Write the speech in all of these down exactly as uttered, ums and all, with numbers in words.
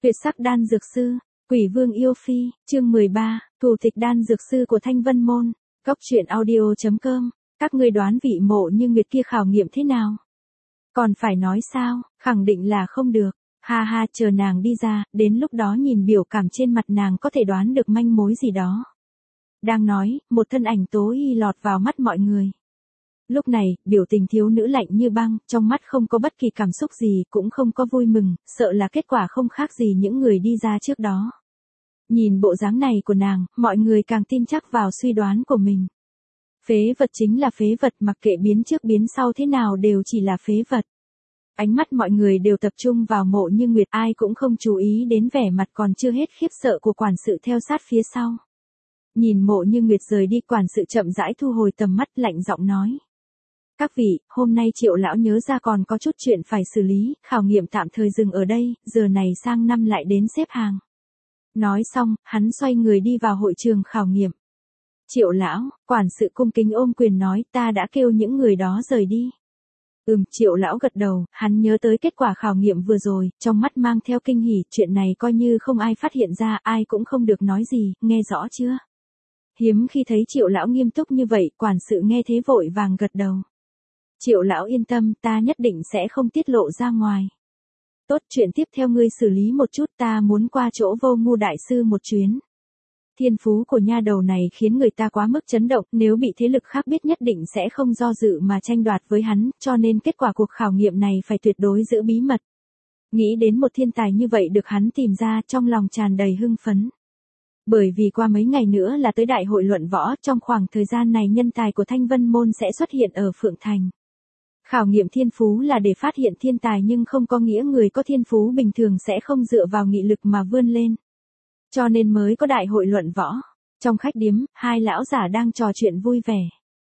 Tuyệt sắc đan dược sư, Quỷ Vương yêu phi, chương mười ba, thủ tịch đan dược sư của Thanh Vân Môn, Cốc truyện audio chấm com, các ngươi đoán vị Mộ Như Nguyệt kia khảo nghiệm thế nào? Còn phải nói sao, khẳng định là không được, ha ha, chờ nàng đi ra, đến lúc đó nhìn biểu cảm trên mặt nàng có thể đoán được manh mối gì đó. Đang nói, một thân ảnh tố y lọt vào mắt mọi người. Lúc này, biểu tình thiếu nữ lạnh như băng, trong mắt không có bất kỳ cảm xúc gì, cũng không có vui mừng, sợ là kết quả không khác gì những người đi ra trước đó. Nhìn bộ dáng này của nàng, mọi người càng tin chắc vào suy đoán của mình. Phế vật chính là phế vật, mặc kệ biến trước biến sau thế nào đều chỉ là phế vật. Ánh mắt mọi người đều tập trung vào Mộ Như Nguyệt, ai cũng không chú ý đến vẻ mặt còn chưa hết khiếp sợ của quản sự theo sát phía sau. Nhìn Mộ Như Nguyệt rời đi, quản sự chậm rãi thu hồi tầm mắt, lạnh giọng nói. Các vị, hôm nay Triệu lão nhớ ra còn có chút chuyện phải xử lý, khảo nghiệm tạm thời dừng ở đây, giờ này sang năm lại đến xếp hàng. Nói xong, hắn xoay người đi vào hội trường khảo nghiệm. Triệu lão, quản sự cung kính ôm quyền nói, ta đã kêu những người đó rời đi. Ừm, Triệu lão gật đầu, hắn nhớ tới kết quả khảo nghiệm vừa rồi, trong mắt mang theo kinh hỉ, chuyện này coi như không ai phát hiện ra, ai cũng không được nói gì, nghe rõ chưa? Hiếm khi thấy Triệu lão nghiêm túc như vậy, quản sự nghe thế vội vàng gật đầu. Triệu lão yên tâm, ta nhất định sẽ không tiết lộ ra ngoài. Tốt, chuyện tiếp theo ngươi xử lý một chút, ta muốn qua chỗ Vô Ngu đại sư một chuyến. Thiên phú của nha đầu này khiến người ta quá mức chấn động, nếu bị thế lực khác biết nhất định sẽ không do dự mà tranh đoạt với hắn, cho nên kết quả cuộc khảo nghiệm này phải tuyệt đối giữ bí mật. Nghĩ đến một thiên tài như vậy được hắn tìm ra, trong lòng tràn đầy hưng phấn. Bởi vì qua mấy ngày nữa là tới đại hội luận võ, trong khoảng thời gian này nhân tài của Thanh Vân Môn sẽ xuất hiện ở Phượng Thành. Khảo nghiệm thiên phú là để phát hiện thiên tài nhưng không có nghĩa người có thiên phú bình thường sẽ không dựa vào nghị lực mà vươn lên. Cho nên mới có đại hội luận võ. Trong khách điếm, hai lão giả đang trò chuyện vui vẻ.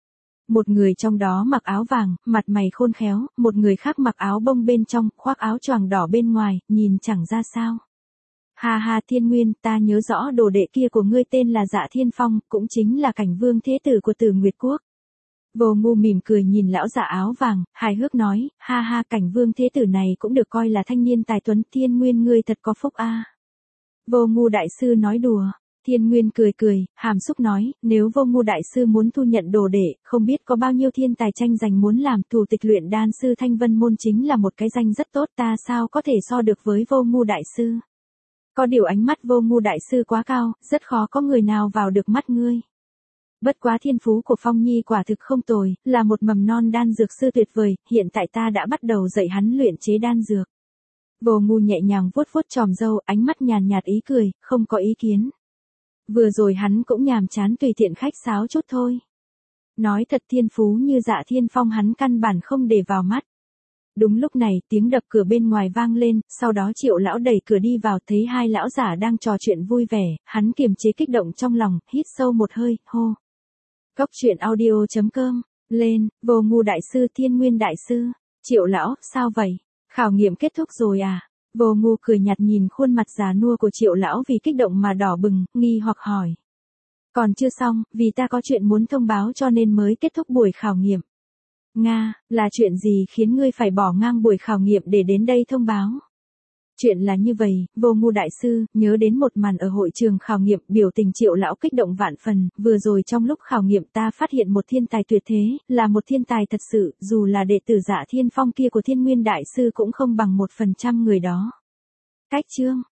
Một người trong đó mặc áo vàng, mặt mày khôn khéo, một người khác mặc áo bông bên trong, khoác áo choàng đỏ bên ngoài, nhìn chẳng ra sao. Ha ha, Thiên Nguyên, ta nhớ rõ đồ đệ kia của ngươi tên là Dạ Thiên Phong, cũng chính là Cảnh Vương thế tử của Tử Nguyệt Quốc. Vô Ngu mỉm cười nhìn lão giả áo vàng, hài hước nói, ha ha, Cảnh Vương thế tử này cũng được coi là thanh niên tài tuấn, Thiên Nguyên ngươi thật có phúc a. Vô Ngu đại sư nói đùa, Thiên Nguyên cười cười, hàm xúc nói, nếu Vô Ngu đại sư muốn thu nhận đồ đệ, không biết có bao nhiêu thiên tài tranh giành muốn làm thủ tịch luyện đan sư Thanh Vân Môn chính là một cái danh rất tốt, ta sao có thể so được với Vô Ngu đại sư. Có điều ánh mắt Vô Ngu đại sư quá cao, rất khó có người nào vào được mắt ngươi. Bất quá thiên phú của Phong Nhi quả thực không tồi, là một mầm non đan dược sư tuyệt vời, hiện tại ta đã bắt đầu dạy hắn luyện chế đan dược. Vô Ngu nhẹ nhàng vuốt vuốt tròm râu, ánh mắt nhàn nhạt ý cười, không có ý kiến. Vừa rồi hắn cũng nhàm chán tùy tiện khách sáo chút thôi. Nói thật, thiên phú như Dạ Thiên Phong hắn căn bản không để vào mắt. Đúng lúc này, tiếng đập cửa bên ngoài vang lên, sau đó Triệu lão đẩy cửa đi vào, thấy hai lão giả đang trò chuyện vui vẻ, hắn kiềm chế kích động trong lòng, hít sâu một hơi, hô. Cốc truyện audio chấm com, lên, Vô Ngu đại sư, Thiên Nguyên đại sư. Triệu lão, sao vậy? Khảo nghiệm kết thúc rồi à? Vô Ngu cười nhạt nhìn khuôn mặt già nua của Triệu lão vì kích động mà đỏ bừng, nghi hoặc hỏi. Còn chưa xong, vì ta có chuyện muốn thông báo cho nên mới kết thúc buổi khảo nghiệm. Nga, là chuyện gì khiến ngươi phải bỏ ngang buổi khảo nghiệm để đến đây thông báo? Chuyện là như vậy, Vô Ngu đại sư, nhớ đến một màn ở hội trường khảo nghiệm, biểu tình Triệu lão kích động vạn phần, vừa rồi trong lúc khảo nghiệm ta phát hiện một thiên tài tuyệt thế, là một thiên tài thật sự, dù là đệ tử Dạ Thiên Phong kia của Thiên Nguyên đại sư cũng không bằng một phần trăm người đó. Cách chương